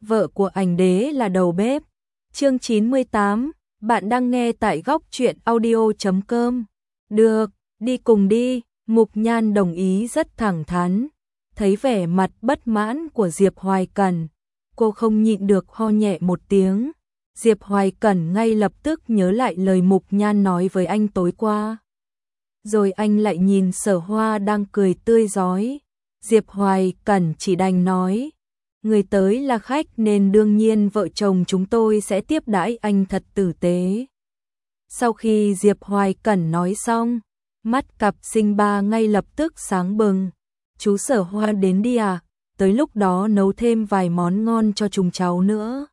vợ của ảnh đế là đầu bếp. Chương 98, bạn đang nghe tại góc truyện audio.com. Được, đi cùng đi, Mục Nhan đồng ý rất thẳng thắn. Thấy vẻ mặt bất mãn của Diệp Hoài Cẩn, cô không nhịn được ho nhẹ một tiếng. Diệp Hoài Cẩn ngay lập tức nhớ lại lời Mục Nhan nói với anh tối qua. Rồi anh lại nhìn Sở Hoa đang cười tươi rói. Diệp Hoài Cẩn chỉ đành nói, người tới là khách nên đương nhiên vợ chồng chúng tôi sẽ tiếp đãi anh thật tử tế. Sau khi Diệp Hoài Cẩn nói xong, mắt cặp sinh ba ngay lập tức sáng bừng. Chú Sở Hoa đến đi à? Tới lúc đó nấu thêm vài món ngon cho chúng cháu nữa.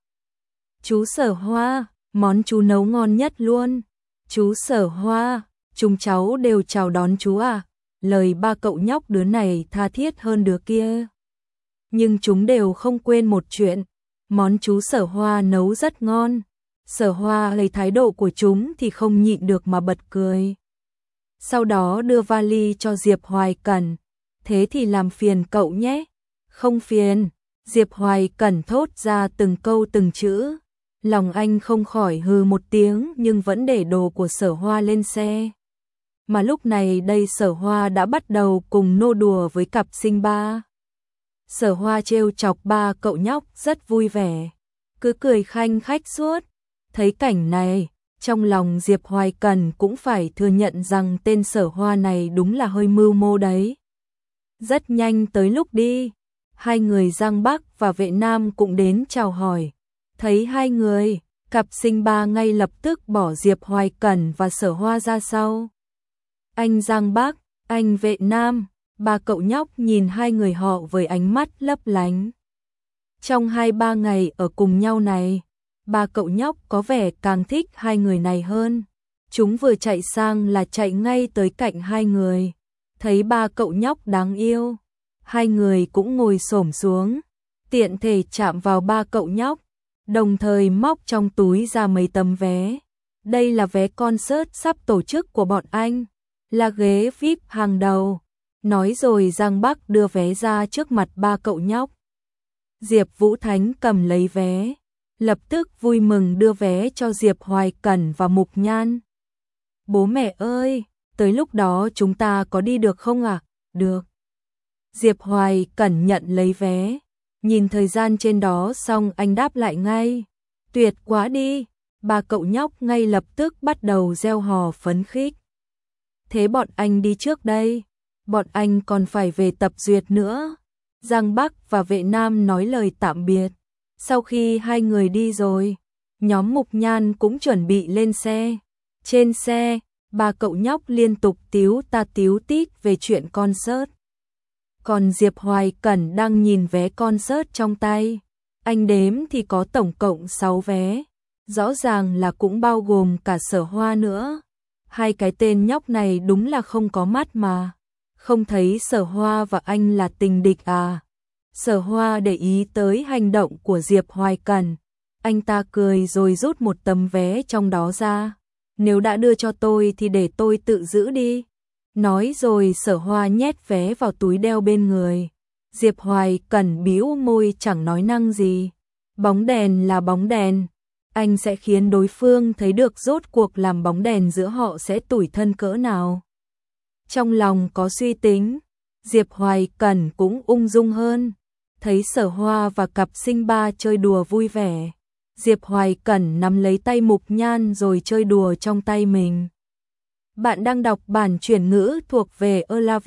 Chú Sở Hoa, món chú nấu ngon nhất luôn. Chú Sở Hoa, chúng cháu đều chào đón chú à? Lời ba cậu nhóc đứa này tha thiết hơn đứa kia. Nhưng chúng đều không quên một chuyện, món chú Sở Hoa nấu rất ngon. Sở Hoa lấy thái độ của chúng thì không nhịn được mà bật cười. Sau đó đưa vali cho Diệp Hoài Cẩn. Thế thì làm phiền cậu nhé. Không phiền, Diệp Hoài Cẩn thốt ra từng câu từng chữ. Lòng anh không khỏi hừ một tiếng nhưng vẫn để đồ của Sở Hoa lên xe. Mà lúc này đây Sở Hoa đã bắt đầu cùng nô đùa với cặp sinh ba. Sở Hoa trêu chọc ba cậu nhóc rất vui vẻ, cứ cười khanh khách suốt. Thấy cảnh này, trong lòng Diệp Hoài Cẩn cũng phải thừa nhận rằng tên Sở Hoa này đúng là hơi mưu mô đấy. Rất nhanh tới lúc đi, hai người Giang Bắc và Vệ Nam cũng đến chào hỏi. Thấy hai người, cặp sinh ba ngay lập tức bỏ Diệp Hoài Cẩn và Sở Hoa ra sau. Anh Giang Bắc, anh Vệ Nam, ba cậu nhóc nhìn hai người họ với ánh mắt lấp lánh. Trong 2-3 ngày ở cùng nhau này, ba cậu nhóc có vẻ càng thích hai người này hơn. Chúng vừa chạy sang là chạy ngay tới cạnh hai người. Thấy ba cậu nhóc đáng yêu, hai người cũng ngồi xổm xuống, tiện thể chạm vào ba cậu nhóc, đồng thời móc trong túi ra mấy tấm vé. Đây là vé concert sắp tổ chức của bọn anh, là ghế VIP hàng đầu. Nói rồi Giang Bắc đưa vé ra trước mặt ba cậu nhóc. Diệp Vũ Thánh cầm lấy vé, lập tức vui mừng đưa vé cho Diệp Hoài Cẩn và Mục Nhan. Bố mẹ ơi, tới lúc đó chúng ta có đi được không ạ? Được. Diệp Hoài Cẩn nhận lấy vé, nhìn thời gian trên đó xong anh đáp lại ngay. Tuyệt quá đi, ba cậu nhóc ngay lập tức bắt đầu reo hò phấn khích. Thế bọn anh đi trước đây, bọn anh còn phải về tập duyệt nữa. Giang Bắc và Vệ Nam nói lời tạm biệt. Sau khi hai người đi rồi, nhóm Mục Nhan cũng chuẩn bị lên xe. Trên xe, ba cậu nhóc liên tục tíu ta tíu tít về chuyện concert. Còn Diệp Hoài Cẩn đang nhìn vé concert trong tay. Anh đếm thì có tổng cộng 6 vé. Rõ ràng là cũng bao gồm cả Sở Hoa nữa. Hai cái tên nhóc này đúng là không có mắt mà. Không thấy Sở Hoa và anh là tình địch à? Sở Hoa để ý tới hành động của Diệp Hoài Cẩn. Anh ta cười rồi rút một tấm vé trong đó ra. Nếu đã đưa cho tôi thì để tôi tự giữ đi. Nói rồi Sở Hoa nhét vé vào túi đeo bên người. Diệp Hoài Cẩn bĩu môi chẳng nói năng gì. Bóng đèn là bóng đèn. Anh sẽ khiến đối phương thấy được rốt cuộc làm bóng đèn giữa họ sẽ tủi thân cỡ nào. Trong lòng có suy tính, Diệp Hoài Cẩn cũng ung dung hơn. Thấy Sở Hoa và cặp sinh ba chơi đùa vui vẻ, Diệp Hoài Cẩn nắm lấy tay Mục Nhan rồi chơi đùa trong tay mình. Bạn đang đọc bản chuyển ngữ thuộc về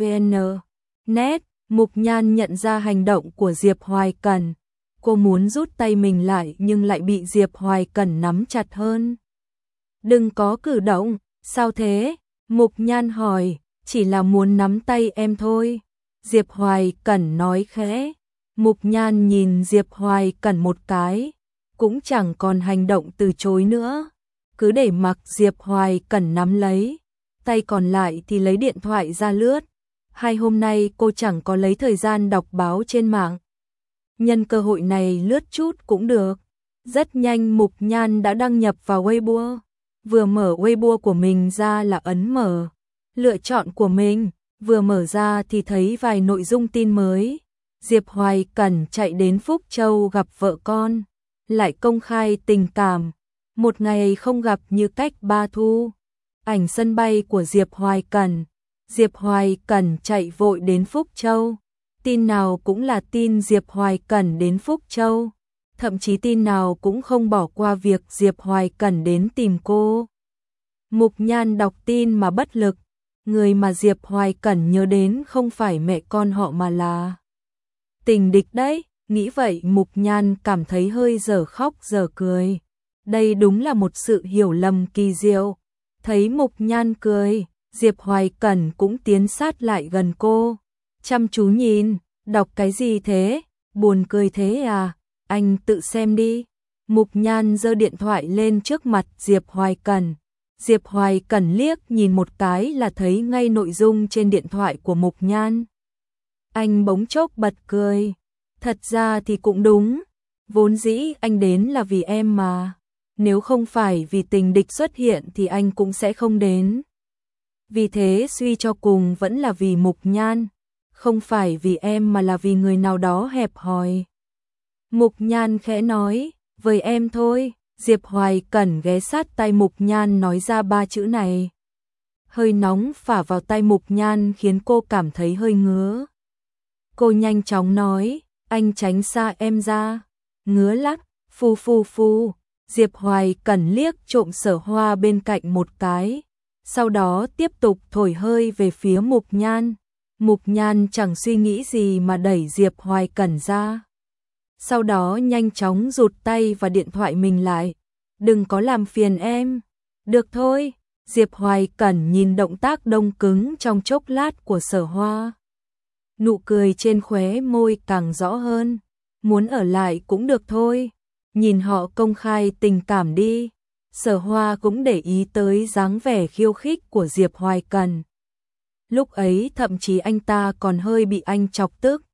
elavn.net. Mục Nhan nhận ra hành động của Diệp Hoài Cẩn. Cô muốn rút tay mình lại nhưng lại bị Diệp Hoài Cẩn nắm chặt hơn. Đừng có cử động, sao thế? Mục Nhan hỏi, chỉ là muốn nắm tay em thôi. Diệp Hoài Cẩn nói khẽ. Mục Nhan nhìn Diệp Hoài Cẩn một cái, cũng chẳng còn hành động từ chối nữa. Cứ để mặc Diệp Hoài Cẩn nắm lấy, tay còn lại thì lấy điện thoại ra lướt. Hai hôm nay cô chẳng có lấy thời gian đọc báo trên mạng. Nhân cơ hội này lướt chút cũng được. Rất nhanh Mục Nhan đã đăng nhập vào Weibo. Vừa mở Weibo của mình ra là ấn mở lựa chọn của mình. Vừa mở ra thì thấy vài nội dung tin mới. Diệp Hoài Cẩn chạy đến Phúc Châu gặp vợ con, lại công khai tình cảm. Một ngày không gặp như cách ba thu. Ảnh sân bay của Diệp Hoài Cẩn. Diệp Hoài Cẩn chạy vội đến Phúc Châu. Tin nào cũng là tin Diệp Hoài Cẩn đến Phúc Châu. Thậm chí tin nào cũng không bỏ qua việc Diệp Hoài Cẩn đến tìm cô. Mục Nhan đọc tin mà bất lực. Người mà Diệp Hoài Cẩn nhớ đến không phải mẹ con họ mà là tình địch đấy. Nghĩ vậy Mục Nhan cảm thấy hơi dở khóc dở cười. Đây đúng là một sự hiểu lầm kỳ diệu. Thấy Mục Nhan cười, Diệp Hoài Cẩn cũng tiến sát lại gần cô. Chăm chú nhìn, đọc cái gì thế? Buồn cười thế à? Anh tự xem đi. Mục Nhan giơ điện thoại lên trước mặt Diệp Hoài Cẩn. Diệp Hoài Cẩn liếc nhìn một cái là thấy ngay nội dung trên điện thoại của Mục Nhan. Anh bỗng chốc bật cười. Thật ra thì cũng đúng. Vốn dĩ anh đến là vì em mà. Nếu không phải vì tình địch xuất hiện thì anh cũng sẽ không đến. Vì thế suy cho cùng vẫn là vì Mục Nhan. Không phải vì em mà là vì người nào đó hẹp hòi. Mục Nhan khẽ nói, với em thôi. Diệp Hoài Cẩn ghé sát tai Mục Nhan nói ra ba chữ này. Hơi nóng phả vào tai Mục Nhan khiến cô cảm thấy hơi ngứa. Cô nhanh chóng nói, anh tránh xa em ra. Ngứa lắm, phu phu phu. Diệp Hoài Cẩn liếc trộm Sở Hoa bên cạnh một cái. Sau đó tiếp tục thổi hơi về phía Mục Nhan. Mục Nhan chẳng suy nghĩ gì mà đẩy Diệp Hoài Cẩn ra. Sau đó nhanh chóng rụt tay và điện thoại mình lại. Đừng có làm phiền em. Được thôi. Diệp Hoài Cẩn nhìn động tác đông cứng trong chốc lát của Sở Hoa. Nụ cười trên khóe môi càng rõ hơn. Muốn ở lại cũng được thôi. Nhìn họ công khai tình cảm đi. Sở Hoa cũng để ý tới dáng vẻ khiêu khích của Diệp Hoài Cẩn. Lúc ấy thậm chí anh ta còn hơi bị anh chọc tức.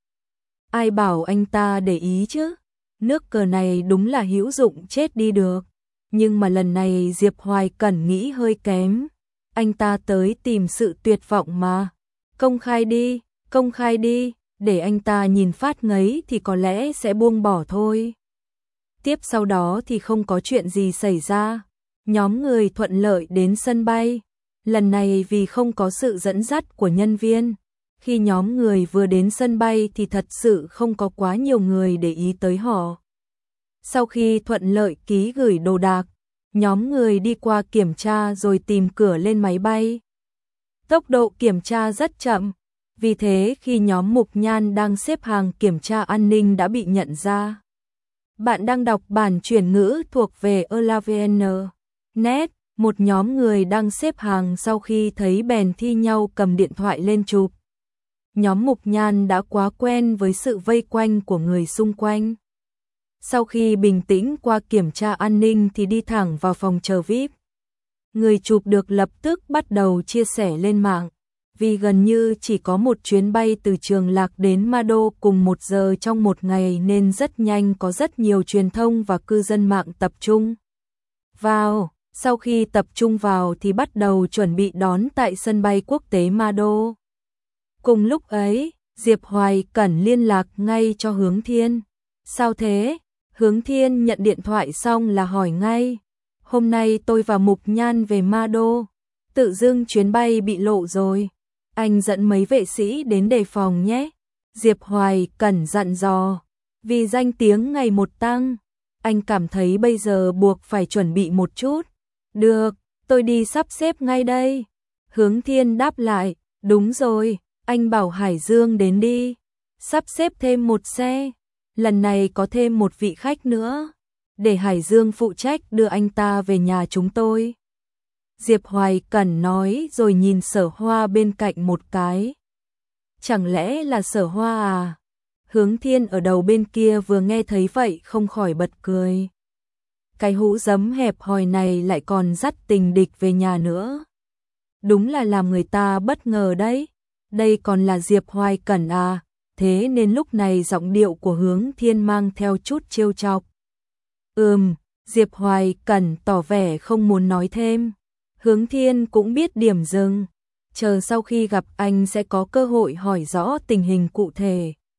Ai bảo anh ta để ý chứ? Nước cờ này đúng là hữu dụng chết đi được. Nhưng mà lần này Diệp Hoài Cẩn nghĩ hơi kém. Anh ta tới tìm sự tuyệt vọng mà. Công khai đi, để anh ta nhìn phát ngấy thì có lẽ sẽ buông bỏ thôi. Tiếp sau đó thì không có chuyện gì xảy ra. Nhóm người thuận lợi đến sân bay. Lần này vì không có sự dẫn dắt của nhân viên. Khi nhóm người vừa đến sân bay thì thật sự không có quá nhiều người để ý tới họ. Sau khi thuận lợi ký gửi đồ đạc, nhóm người đi qua kiểm tra rồi tìm cửa lên máy bay. Tốc độ kiểm tra rất chậm, vì thế khi nhóm Mục Nhan đang xếp hàng kiểm tra an ninh đã bị nhận ra. Bạn đang đọc bản chuyển ngữ thuộc về ELAVN.net, một nhóm người đang xếp hàng sau khi thấy bèn thi nhau cầm điện thoại lên chụp. Nhóm Mục Nhan đã quá quen với sự vây quanh của người xung quanh. Sau khi bình tĩnh qua kiểm tra an ninh thì đi thẳng vào phòng chờ VIP. Người chụp được lập tức bắt đầu chia sẻ lên mạng. Vì gần như chỉ có một chuyến bay từ Trường Lạc đến Ma Đô cùng 1 giờ trong một ngày nên rất nhanh có rất nhiều truyền thông và cư dân mạng tập trung vào. Sau khi tập trung vào thì bắt đầu chuẩn bị đón tại sân bay quốc tế Ma Đô. Cùng lúc ấy, Diệp Hoài Cẩn liên lạc ngay cho Hướng Thiên. Sao thế? Hướng Thiên nhận điện thoại xong là hỏi ngay. Hôm nay tôi và Mục Nhan về Ma Đô. Tự dưng chuyến bay bị lộ rồi. Anh dẫn mấy vệ sĩ đến đề phòng nhé. Diệp Hoài Cẩn dặn dò. Vì danh tiếng ngày một tăng, anh cảm thấy bây giờ buộc phải chuẩn bị một chút. Được, tôi đi sắp xếp ngay đây. Hướng Thiên đáp lại. Đúng rồi, anh bảo Hải Dương đến đi. Sắp xếp thêm một xe. Lần này có thêm một vị khách nữa. Để Hải Dương phụ trách đưa anh ta về nhà chúng tôi. Diệp Hoài Cẩn nói rồi nhìn Sở Hoa bên cạnh một cái. Chẳng lẽ là Sở Hoa à? Hướng Thiên ở đầu bên kia vừa nghe thấy vậy không khỏi bật cười. Cái hũ giấm hẹp hòi này lại còn dắt tình địch về nhà nữa. Đúng là làm người ta bất ngờ đấy. Đây còn là Diệp Hoài Cẩn à? Thế nên lúc này giọng điệu của Hướng Thiên mang theo chút trêu chọc. Diệp Hoài Cẩn tỏ vẻ không muốn nói thêm. Hướng Thiên cũng biết điểm dừng. Chờ sau khi gặp anh sẽ có cơ hội hỏi rõ tình hình cụ thể.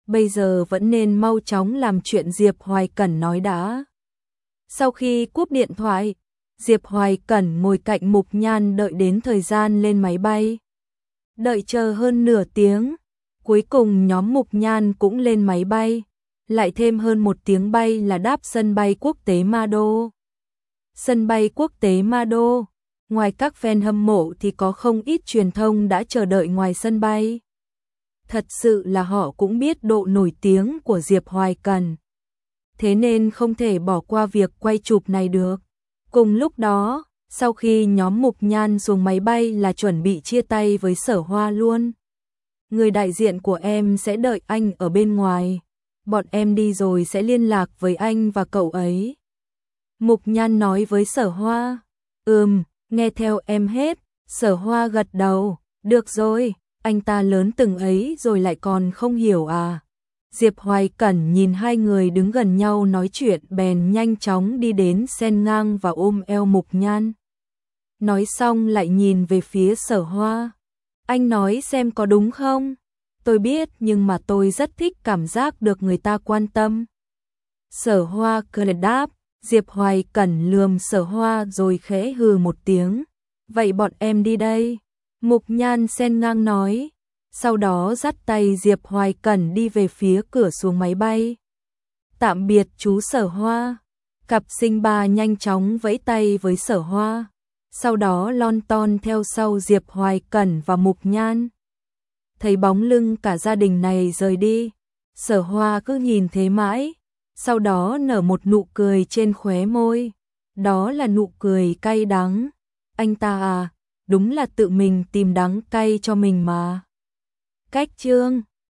bây giờ vẫn nên mau chóng làm chuyện Diệp Hoài Cẩn nói đã. Sau khi cúp điện thoại, Diệp Hoài Cẩn ngồi cạnh Mục Nhan đợi đến thời gian lên máy bay. Đợi chờ hơn nửa tiếng, cuối cùng nhóm Mục Nhan cũng lên máy bay, lại thêm hơn 1 tiếng bay là đáp sân bay quốc tế Ma Đô. Sân bay quốc tế Ma Đô, ngoài các fan hâm mộ thì có không ít truyền thông đã chờ đợi ngoài sân bay. Thật sự là họ cũng biết độ nổi tiếng của Diệp Hoài Cẩn, thế nên không thể bỏ qua việc quay chụp này được. Cùng lúc đó, sau khi nhóm Mục Nhan xuống máy bay là chuẩn bị chia tay với Sở Hoa luôn. Người đại diện của em sẽ đợi anh ở bên ngoài, bọn em đi rồi sẽ liên lạc với anh và cậu ấy. Mục Nhan nói với Sở Hoa. Nghe theo em hết. Sở Hoa gật đầu. Được rồi, anh ta lớn từng ấy rồi lại còn không hiểu à. Diệp Hoài Cẩn nhìn hai người đứng gần nhau nói chuyện bèn nhanh chóng đi đến xen ngang và ôm eo Mục Nhan. Nói xong lại nhìn về phía Sở Hoa. Anh nói xem có đúng không? Tôi biết nhưng mà tôi rất thích cảm giác được người ta quan tâm. Sở Hoa cười đáp. Diệp Hoài Cẩn lườm Sở Hoa rồi khẽ hừ một tiếng. Vậy bọn em đi đây. Mục Nhan xen ngang nói. Sau đó dắt tay Diệp Hoài Cẩn đi về phía cửa xuống máy bay. Tạm biệt chú Sở Hoa. Cặp sinh ba nhanh chóng vẫy tay với Sở Hoa. Sau đó lon ton theo sau Diệp Hoài Cẩn và Mục Nhan. Thấy bóng lưng cả gia đình này rời đi, Sở Hoa cứ nhìn thế mãi, sau đó nở một nụ cười trên khóe môi. Đó là nụ cười cay đắng. Anh ta à, đúng là tự mình tìm đắng cay cho mình mà. Cách chương